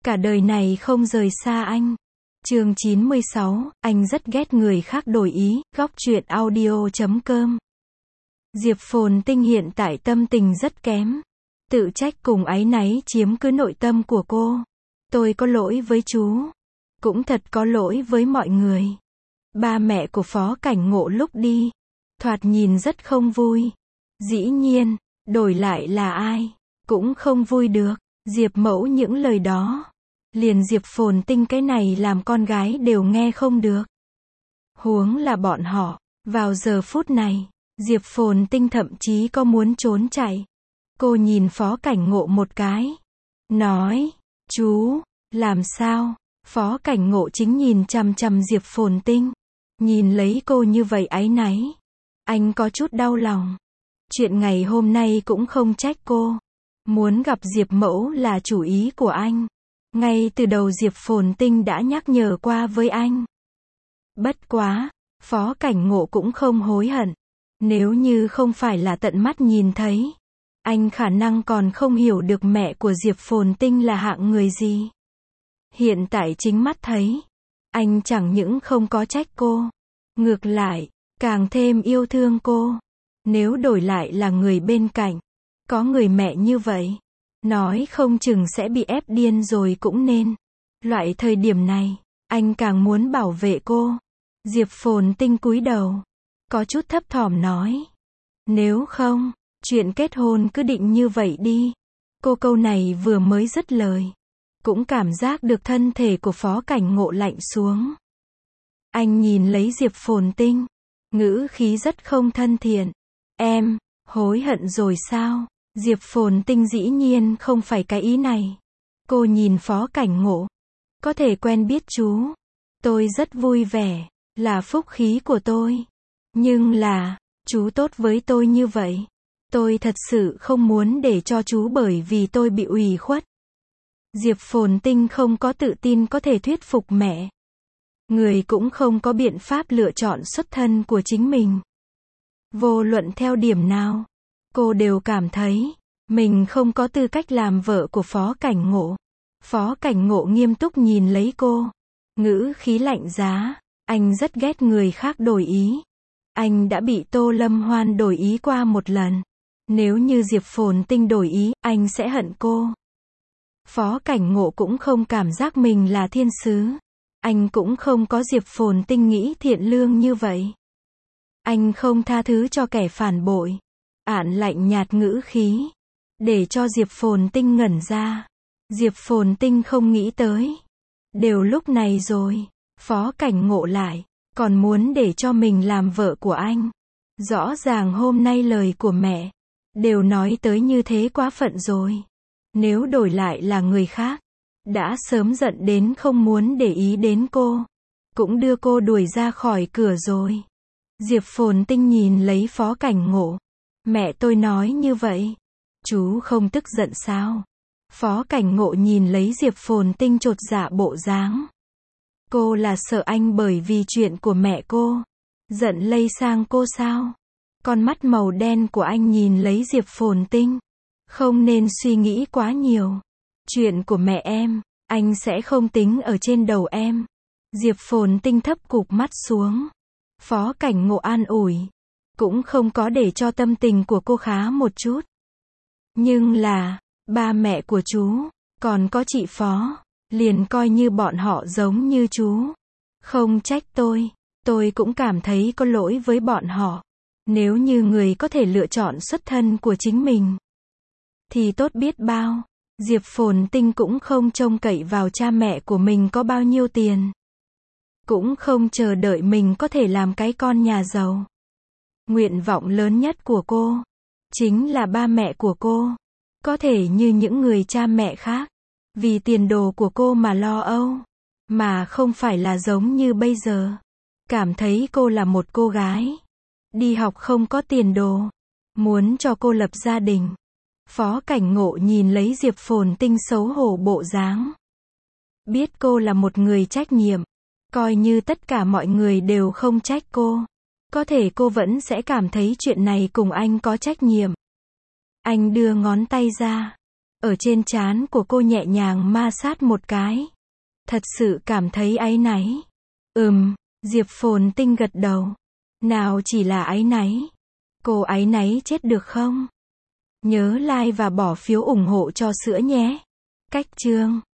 cả đời này không rời xa anh. Chương 96, anh rất ghét người khác đổi ý, góc truyện audio.com. Diệp Phồn Tinh hiện tại tâm tình rất kém. Tự trách cùng áy náy chiếm cứ nội tâm của cô. Tôi có lỗi với chú. Cũng thật có lỗi với mọi người. Ba mẹ của Phó Cảnh Ngộ lúc đi, thoạt nhìn rất không vui. Dĩ nhiên, đổi lại là ai, cũng không vui được. Diệp Mẫu những lời đó, liền Diệp Phồn Tinh cái này làm con gái đều nghe không được. Huống là bọn họ, vào giờ phút này, Diệp Phồn Tinh thậm chí có muốn trốn chạy. Cô nhìn Phó Cảnh Ngộ một cái, nói, chú, làm sao? Phó Cảnh Ngộ chính nhìn chằm chằm Diệp Phồn Tinh, nhìn lấy cô như vậy áy náy. Anh có chút đau lòng. Chuyện ngày hôm nay cũng không trách cô. Muốn gặp Diệp Mẫu là chủ ý của anh. Ngay từ đầu Diệp Phồn Tinh đã nhắc nhở qua với anh. Bất quá, Phó Cảnh Ngộ cũng không hối hận. Nếu như không phải là tận mắt nhìn thấy, anh khả năng còn không hiểu được mẹ của Diệp Phồn Tinh là hạng người gì. Hiện tại chính mắt thấy, anh chẳng những không có trách cô, ngược lại, càng thêm yêu thương cô. Nếu đổi lại là người bên cạnh, có người mẹ như vậy, nói không chừng sẽ bị ép điên rồi cũng nên. Loại thời điểm này, anh càng muốn bảo vệ cô. Diệp Phồn Tinh cúi đầu, có chút thấp thỏm nói. Nếu không, chuyện kết hôn cứ định như vậy đi. Cô câu này vừa mới dứt lời, cũng cảm giác được thân thể của Phó Cảnh Ngộ lạnh xuống. Anh nhìn lấy Diệp Phồn Tinh, ngữ khí rất không thân thiện. Em, hối hận rồi sao? Diệp Phồn Tinh dĩ nhiên không phải cái ý này. Cô nhìn Phó Cảnh Ngộ. Có thể quen biết chú. Tôi rất vui vẻ, là phúc khí của tôi. Nhưng là, chú tốt với tôi như vậy. Tôi thật sự không muốn để cho chú bởi vì tôi bị ủy khuất. Diệp Phồn Tinh không có tự tin có thể thuyết phục mẹ. Người cũng không có biện pháp lựa chọn xuất thân của chính mình. Vô luận theo điểm nào, cô đều cảm thấy mình không có tư cách làm vợ của Phó Cảnh Ngộ. Phó Cảnh Ngộ nghiêm túc nhìn lấy cô, ngữ khí lạnh giá. Anh rất ghét người khác đổi ý. Anh đã bị Tô Lâm Hoan đổi ý qua một lần. Nếu như Diệp Phồn Tinh đổi ý, anh sẽ hận cô. Phó Cảnh Ngộ cũng không cảm giác mình là thiên sứ. Anh cũng không có Diệp Phồn Tinh nghĩ thiện lương như vậy. Anh không tha thứ cho kẻ phản bội. Ản lạnh nhạt ngữ khí, để cho Diệp Phồn Tinh ngẩn ra. Diệp Phồn Tinh không nghĩ tới. Đều lúc này rồi, Phó Cảnh Ngộ lại, còn muốn để cho mình làm vợ của anh. Rõ ràng hôm nay lời của mẹ, đều nói tới như thế quá phận rồi. Nếu đổi lại là người khác, đã sớm giận đến không muốn để ý đến cô. Cũng đưa cô đuổi ra khỏi cửa rồi. Diệp Phồn Tinh nhìn lấy Phó Cảnh Ngộ. Mẹ tôi nói như vậy. Chú không tức giận sao? Phó Cảnh Ngộ nhìn lấy Diệp Phồn Tinh chột dạ bộ dáng. Cô là sợ anh bởi vì chuyện của mẹ cô. Giận lây sang cô sao? Con mắt màu đen của anh nhìn lấy Diệp Phồn Tinh. Không nên suy nghĩ quá nhiều. Chuyện của mẹ em, anh sẽ không tính ở trên đầu em. Diệp Phồn Tinh thấp cụp mắt xuống. Phó Cảnh Ngộ an ủi, cũng không có để cho tâm tình của cô khá một chút. Nhưng là, ba mẹ của chú, còn có chị Phó, liền coi như bọn họ giống như chú. Không trách tôi cũng cảm thấy có lỗi với bọn họ. Nếu như người có thể lựa chọn xuất thân của chính mình, thì tốt biết bao. Diệp Phồn Tinh cũng không trông cậy vào cha mẹ của mình có bao nhiêu tiền. Cũng không chờ đợi mình có thể làm cái con nhà giàu. Nguyện vọng lớn nhất của cô, chính là ba mẹ của cô, có thể như những người cha mẹ khác, vì tiền đồ của cô mà lo âu, mà không phải là giống như bây giờ. Cảm thấy cô là một cô gái, đi học không có tiền đồ, muốn cho cô lập gia đình. Phó Cảnh Ngộ nhìn lấy Diệp Phồn Tinh xấu hổ bộ dáng. Biết cô là một người trách nhiệm, coi như tất cả mọi người đều không trách cô, có thể cô vẫn sẽ cảm thấy chuyện này cùng anh có trách nhiệm. Anh đưa ngón tay ra, Ở trên trán của cô nhẹ nhàng ma sát một cái. Thật sự cảm thấy áy náy. Diệp Phồn Tinh gật đầu. Nào chỉ là áy náy. Cô áy náy chết được không? Nhớ like và bỏ phiếu ủng hộ cho sữa nhé. Cách chương